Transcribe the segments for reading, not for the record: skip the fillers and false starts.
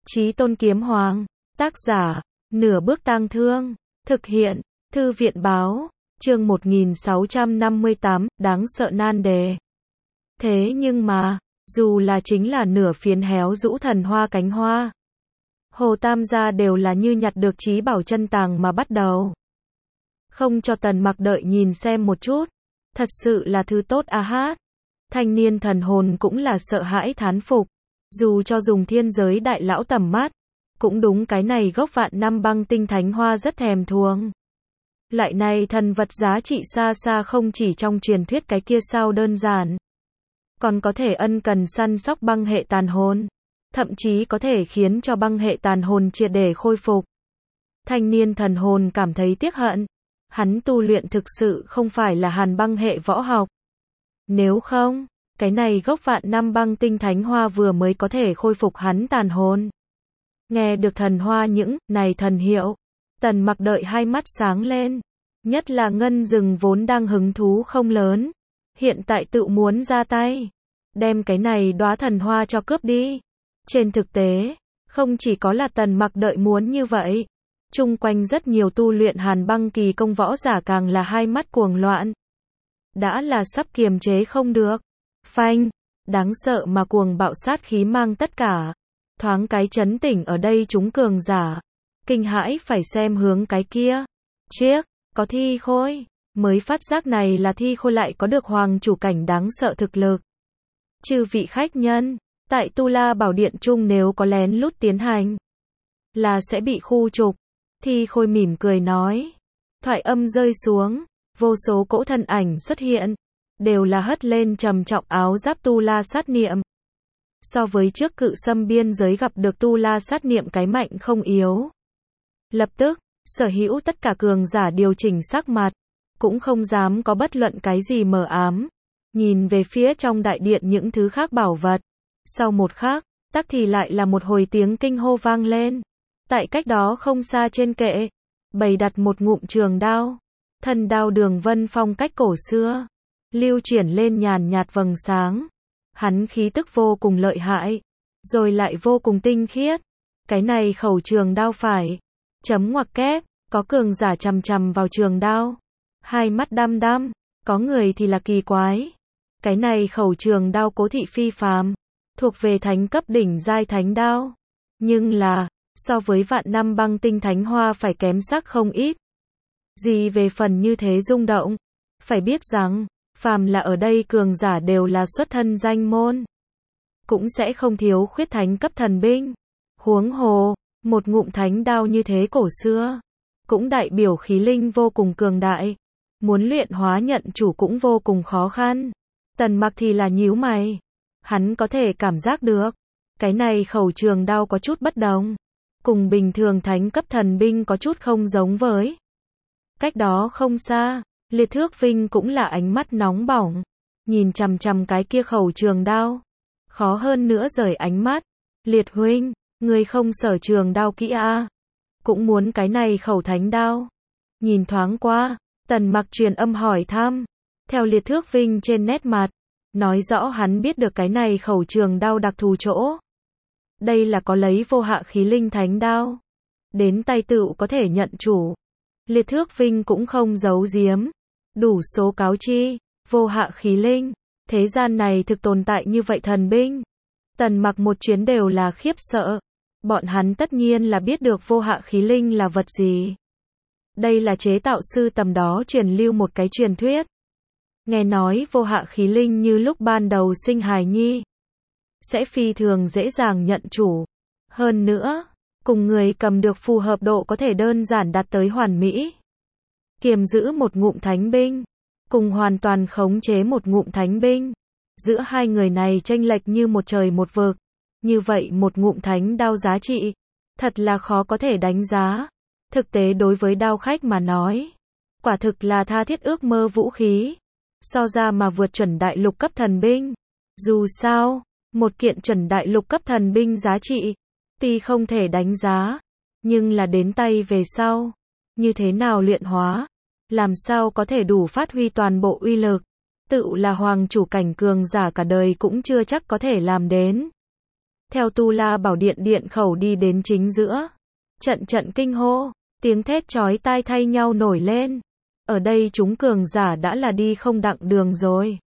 Chí Tôn Kiếm Hoàng, tác giả, Nửa Bước Tang Thương, thực hiện, Thư viện báo, chương 1658, đáng sợ nan đề. Thế nhưng mà, dù là chính là nửa phiến héo rũ thần hoa cánh hoa, Hồ Tam gia đều là như nhặt được trí bảo chân tàng mà bắt đầu. Không cho Tần Mặc đợi nhìn xem một chút, thật sự là thứ tốt a hát. Thanh niên thần hồn cũng là sợ hãi thán phục, dù cho dùng thiên giới đại lão tầm mắt, cũng đúng cái này gốc vạn năm băng tinh thánh hoa rất thèm thuồng. Loại này thần vật giá trị xa xa không chỉ trong truyền thuyết cái kia sao đơn giản, còn có thể ân cần săn sóc băng hệ tàn hồn, thậm chí có thể khiến cho băng hệ tàn hồn triệt để khôi phục. Thanh niên thần hồn cảm thấy tiếc hận, hắn tu luyện thực sự không phải là hàn băng hệ võ học. Nếu không, cái này gốc vạn năm băng tinh thánh hoa vừa mới có thể khôi phục hắn tàn hồn. Nghe được thần hoa những này thần hiệu, Tần Mặc đợi hai mắt sáng lên, nhất là Ngân Rừng vốn đang hứng thú không lớn, hiện tại tự muốn ra tay, đem cái này đóa thần hoa cho cướp đi. Trên thực tế, không chỉ có là Tần Mặc đợi muốn như vậy, chung quanh rất nhiều tu luyện hàn băng kỳ công võ giả càng là hai mắt cuồng loạn. Đã là sắp kiềm chế không được. Phanh, đáng sợ mà cuồng bạo sát khí mang tất cả. Thoáng cái chấn tỉnh ở đây chúng cường giả. Kinh hãi phải xem hướng cái kia. Chiếc, có thi khôi. Mới phát giác này là thi khôi lại có được hoàng chủ cảnh đáng sợ thực lực. Chư vị khách nhân, tại Tu La Bảo Điện chung nếu có lén lút tiến hành, là sẽ bị khu trục. Thi khôi mỉm cười nói. Thoại âm rơi xuống, vô số cỗ thân ảnh xuất hiện, đều là hất lên trầm trọng áo giáp Tu La sát niệm. So với trước cự xâm biên giới gặp được Tu La sát niệm cái mạnh không yếu. Lập tức, sở hữu tất cả cường giả điều chỉnh sắc mặt, cũng không dám có bất luận cái gì mờ ám, nhìn về phía trong đại điện những thứ khác bảo vật. Sau một khắc, tắc thì lại là một hồi tiếng kinh hô vang lên. Tại cách đó không xa trên kệ, bày đặt một ngụm trường đao. Thần đao đường vân phong cách cổ xưa, lưu chuyển lên nhàn nhạt vầng sáng. Hắn khí tức vô cùng lợi hại, rồi lại vô cùng tinh khiết. Cái này khẩu trường đao phải chấm ngoặc kép, có cường giả chằm chằm vào trường đao, hai mắt đăm đăm, có người thì là kỳ quái. Cái này khẩu trường đao cố thị phi phàm, thuộc về thánh cấp đỉnh giai thánh đao, nhưng là so với vạn năm băng tinh thánh hoa phải kém sắc không ít. Gì về phần như thế rung động, phải biết rằng, phàm là ở đây cường giả đều là xuất thân danh môn, cũng sẽ không thiếu khuyết thánh cấp thần binh. Huống hồ, một ngụm thánh đao như thế cổ xưa, cũng đại biểu khí linh vô cùng cường đại, muốn luyện hóa nhận chủ cũng vô cùng khó khăn. Tần Mặc thì là nhíu mày, hắn có thể cảm giác được, cái này khẩu trường đao có chút bất đồng, cùng bình thường thánh cấp thần binh có chút không giống với. Cách đó không xa, Liệt Thước Vinh cũng là ánh mắt nóng bỏng, nhìn chằm chằm cái kia khẩu trường đao, khó hơn nữa rời ánh mắt. Liệt huynh, ngươi không sở trường đao kỹ a? Cũng muốn cái này khẩu thánh đao? Nhìn thoáng qua, Tần Mặc truyền âm hỏi thăm, theo Liệt Thước Vinh trên nét mặt, nói rõ hắn biết được cái này khẩu trường đao đặc thù chỗ. Đây là có lấy vô hạ khí linh thánh đao, đến tay tựu có thể nhận chủ. Liệt Thước Vinh cũng không giấu giếm, đủ số cáo chi, vô hạ khí linh, thế gian này thực tồn tại như vậy thần binh. Tần Mặc một chuyến đều là khiếp sợ, bọn hắn tất nhiên là biết được vô hạ khí linh là vật gì. Đây là chế tạo sư tầm đó truyền lưu một cái truyền thuyết. Nghe nói vô hạ khí linh như lúc ban đầu sinh hài nhi, sẽ phi thường dễ dàng nhận chủ. Hơn nữa, cùng người cầm được phù hợp độ có thể đơn giản đạt tới hoàn mỹ. Kiềm giữ một ngụm thánh binh, cùng hoàn toàn khống chế một ngụm thánh binh. Giữa hai người này chênh lệch như một trời một vực. Như vậy một ngụm thánh đao giá trị, thật là khó có thể đánh giá. Thực tế đối với đao khách mà nói, quả thực là tha thiết ước mơ vũ khí. So ra mà vượt chuẩn đại lục cấp thần binh. Dù sao, một kiện chuẩn đại lục cấp thần binh giá trị, tuy không thể đánh giá, nhưng là đến tay về sau, như thế nào luyện hóa, làm sao có thể đủ phát huy toàn bộ uy lực, tự là hoàng chủ cảnh cường giả cả đời cũng chưa chắc có thể làm đến. theo Tu La Bảo Điện điện khẩu đi đến chính giữa. Trận trận kinh hô, tiếng thét chói tai thay nhau nổi lên. Ở đây chúng cường giả đã là đi không đặng đường rồi.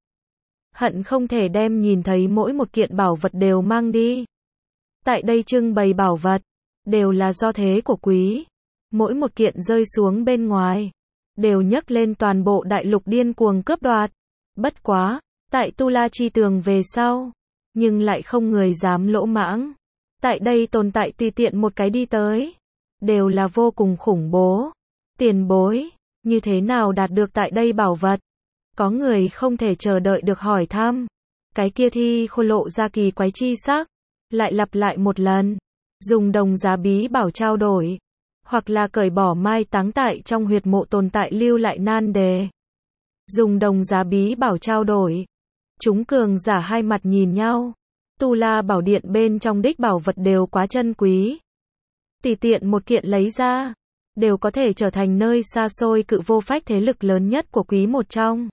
Hận không thể đem nhìn thấy mỗi một kiện bảo vật đều mang đi. Tại đây trưng bày bảo vật, đều là do thế của quý. Mỗi một kiện rơi xuống bên ngoài, đều nhấc lên toàn bộ đại lục điên cuồng cướp đoạt. Bất quá, tại Tu La Chi Tường về sau, nhưng lại không người dám lỗ mãng. Tại đây tồn tại tùy tiện một cái đi tới, đều là vô cùng khủng bố. Tiền bối, như thế nào đạt được tại đây bảo vật? Có người không thể chờ đợi được hỏi thăm. Cái kia thi khôi lộ ra kỳ quái chi sắc, lại lặp lại một lần. Dùng đồng giá bí bảo trao đổi, hoặc là cởi bỏ mai táng tại trong huyệt mộ tồn tại lưu lại nan đề. Dùng đồng giá bí bảo trao đổi. Chúng cường giả hai mặt nhìn nhau. Tu La Bảo Điện bên trong đích bảo vật đều quá chân quý. Tùy tiện một kiện lấy ra, đều có thể trở thành nơi xa xôi cự vô phách thế lực lớn nhất của quý một trong.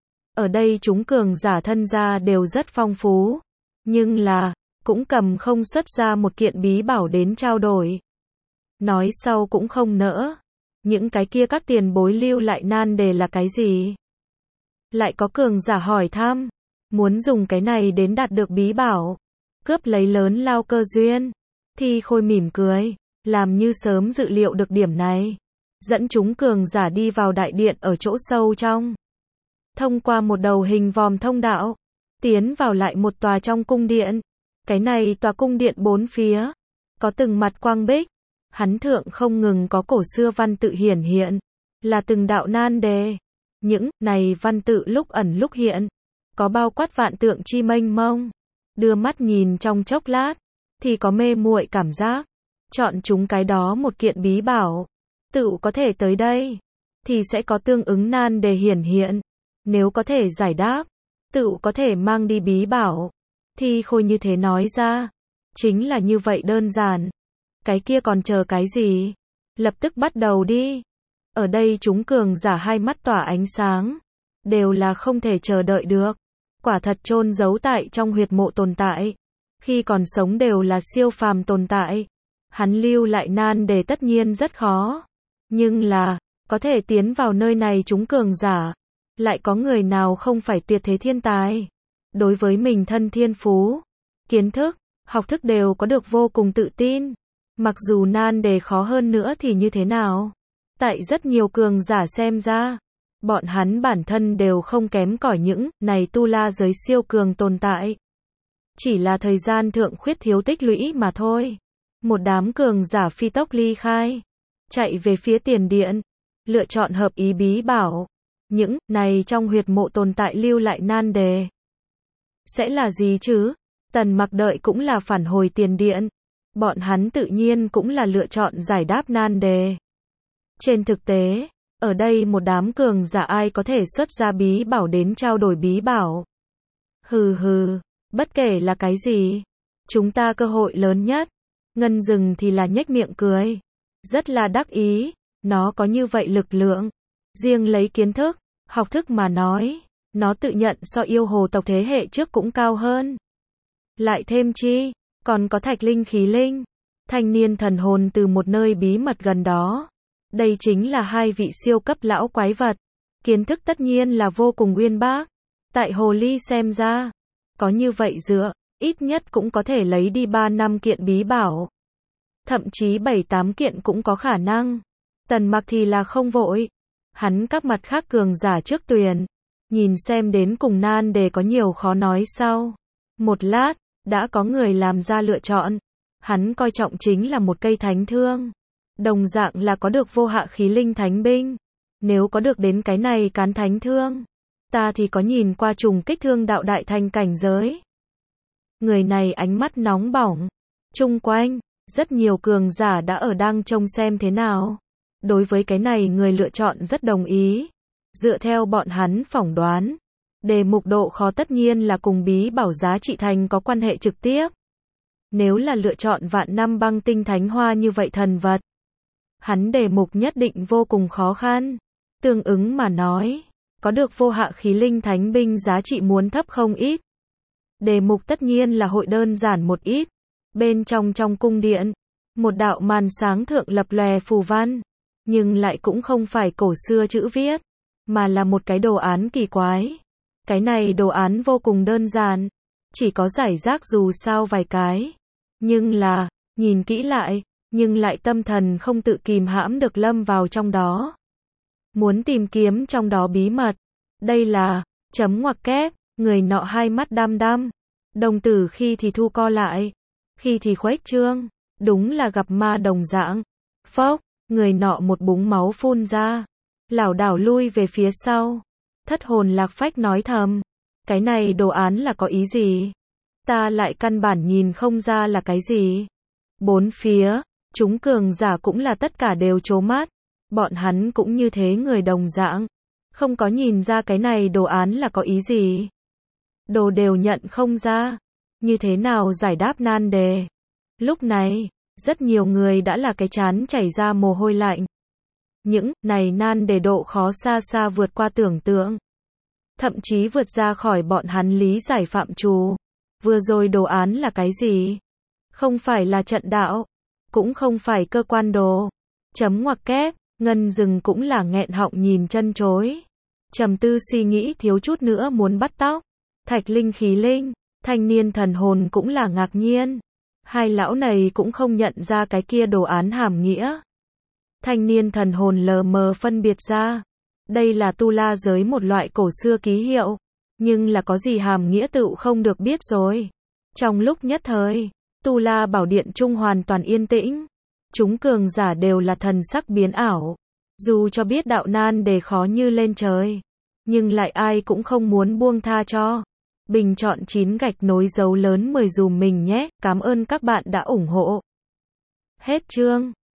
Ở đây chúng cường giả thân gia đều rất phong phú, nhưng là, cũng cầm không xuất ra một kiện bí bảo đến trao đổi. Nói sau cũng không nỡ. Những cái kia các tiền bối lưu lại nan đề là cái gì? Lại có cường giả hỏi thăm, muốn dùng cái này đến đạt được bí bảo, cướp lấy lớn lao cơ duyên. Thi Khôi mỉm cười, làm như sớm dự liệu được điểm này. Dẫn chúng cường giả đi vào đại điện ở chỗ sâu trong. Thông qua một đầu hình vòm thông đạo, tiến vào lại một tòa trong cung điện. Cái này tòa cung điện bốn phía, có từng mặt quang bích. Hắn thượng không ngừng có cổ xưa văn tự hiển hiện, là từng đạo nan đề. Những này văn tự lúc ẩn lúc hiện, có bao quát vạn tượng chi mênh mông. Đưa mắt nhìn trong chốc lát, thì có mê muội cảm giác. Chọn chúng cái đó một kiện bí bảo, tự có thể tới đây, thì sẽ có tương ứng nan đề hiển hiện. Nếu có thể giải đáp, tự có thể mang đi bí bảo. Thi Khôi như thế nói ra, chính là như vậy đơn giản. Cái kia còn chờ cái gì? Lập tức bắt đầu đi. Ở đây chúng cường giả hai mắt tỏa ánh sáng, đều là không thể chờ đợi được. Quả thật chôn giấu tại trong huyệt mộ tồn tại, khi còn sống đều là siêu phàm tồn tại. Hắn lưu lại nan đề tất nhiên rất khó, nhưng là, có thể tiến vào nơi này chúng cường giả, lại có người nào không phải tuyệt thế thiên tài. Đối với mình thân thiên phú, kiến thức, học thức đều có được vô cùng tự tin. Mặc dù nan đề khó hơn nữa thì như thế nào? Tại rất nhiều cường giả xem ra, bọn hắn bản thân đều không kém cỏi những này tu la giới siêu cường tồn tại. Chỉ là thời gian thượng khuyết thiếu tích lũy mà thôi. Một đám cường giả phi tốc ly khai, chạy về phía tiền điện, lựa chọn hợp ý bí bảo. Những này trong huyệt mộ tồn tại lưu lại nan đề. Sẽ là gì chứ? Tần Mặc đợi cũng là phản hồi tiền điện. Bọn hắn tự nhiên cũng là lựa chọn giải đáp nan đề. Trên thực tế, ở đây một đám cường giả ai có thể xuất ra bí bảo đến trao đổi bí bảo. Hừ hừ, bất kể là cái gì, chúng ta cơ hội lớn nhất. Ngân Dừng thì là nhếch miệng cười, rất là đắc ý, nó có như vậy lực lượng. Riêng lấy kiến thức, học thức mà nói, nó tự nhận so yêu hồ tộc thế hệ trước cũng cao hơn. Lại thêm chi, còn có thạch linh khí linh, thanh niên thần hồn từ một nơi bí mật gần đó. Đây chính là hai vị siêu cấp lão quái vật. Kiến thức tất nhiên là vô cùng uyên bác. Tại hồ ly xem ra, có như vậy dựa, ít nhất cũng có thể lấy đi 3-5 kiện bí bảo. Thậm chí 7-8 kiện cũng có khả năng. Tần Mặc thì là không vội. Hắn các mặt khác cường giả trước tuyển. Nhìn xem đến cùng nan đề có nhiều khó nói sau. Một lát, đã có người làm ra lựa chọn. Hắn coi trọng chính là một cây thánh thương. Đồng dạng là có được vô hạ khí linh thánh binh. Nếu có được đến cái này cán thánh thương, ta thì có nhìn qua trùng kích thương đạo đại thành cảnh giới. Người này ánh mắt nóng bỏng. Chung quanh, rất nhiều cường giả đã ở đang trông xem thế nào. Đối với cái này người lựa chọn rất đồng ý. Dựa theo bọn hắn phỏng đoán, đề mục độ khó tất nhiên là cùng bí bảo giá trị thành có quan hệ trực tiếp. Nếu là lựa chọn vạn năm băng tinh thánh hoa như vậy thần vật, hắn đề mục nhất định vô cùng khó khăn. Tương ứng mà nói, có được vô hạ khí linh thánh binh giá trị muốn thấp không ít. Đề mục tất nhiên là hội đơn giản một ít. Bên trong cung điện, một đạo màn sáng thượng lập lòe phù văn, nhưng lại cũng không phải cổ xưa chữ viết, mà là một cái đồ án kỳ quái. Cái này đồ án vô cùng đơn giản, chỉ có rải rác dù sao vài cái. Nhưng là, nhìn kỹ lại, nhưng lại tâm thần không tự kìm hãm được lâm vào trong đó. Muốn tìm kiếm trong đó bí mật. Đây là, chấm ngoặc kép, người nọ hai mắt đăm đăm. Đồng tử khi thì thu co lại, khi thì khuếch trương, đúng là gặp ma đồng dạng. Phốc, người nọ một búng máu phun ra, lảo đảo lui về phía sau. Thất hồn lạc phách nói thầm, cái này đồ án là có ý gì? Ta lại căn bản nhìn không ra là cái gì. Bốn phía, chúng cường giả cũng là tất cả đều trố mắt. Bọn hắn cũng như thế người đồng dạng, không có nhìn ra cái này đồ án là có ý gì. Đồ đều nhận không ra, như thế nào giải đáp nan đề. Lúc này, rất nhiều người đã là cái trán chảy ra mồ hôi lạnh. Những này nan đề độ khó xa xa vượt qua tưởng tượng. Thậm chí vượt ra khỏi bọn hắn lý giải phạm trù. Vừa rồi đồ án là cái gì? Không phải là trận đạo, cũng không phải cơ quan đồ. Chấm ngoặc kép, Ngân Dừng cũng là nghẹn họng nhìn chân chối. Trầm tư suy nghĩ thiếu chút nữa muốn bắt tóc. Thạch Linh Khí Linh, Thanh Niên Thần Hồn cũng là ngạc nhiên. Hai lão này cũng không nhận ra cái kia đồ án hàm nghĩa. Thanh Niên Thần Hồn lờ mờ phân biệt ra. Đây là tu la giới một loại cổ xưa ký hiệu. Nhưng là có gì hàm nghĩa tựu không được biết rồi. Trong lúc nhất thời, tu la bảo điện trung hoàn toàn yên tĩnh. Chúng cường giả đều là thần sắc biến ảo. Dù cho biết đạo nan đề khó như lên trời, nhưng lại ai cũng không muốn buông tha cho. Bình chọn 9 gạch nối dấu lớn 10 dùm mình nhé. Cảm ơn các bạn đã ủng hộ. Hết chương.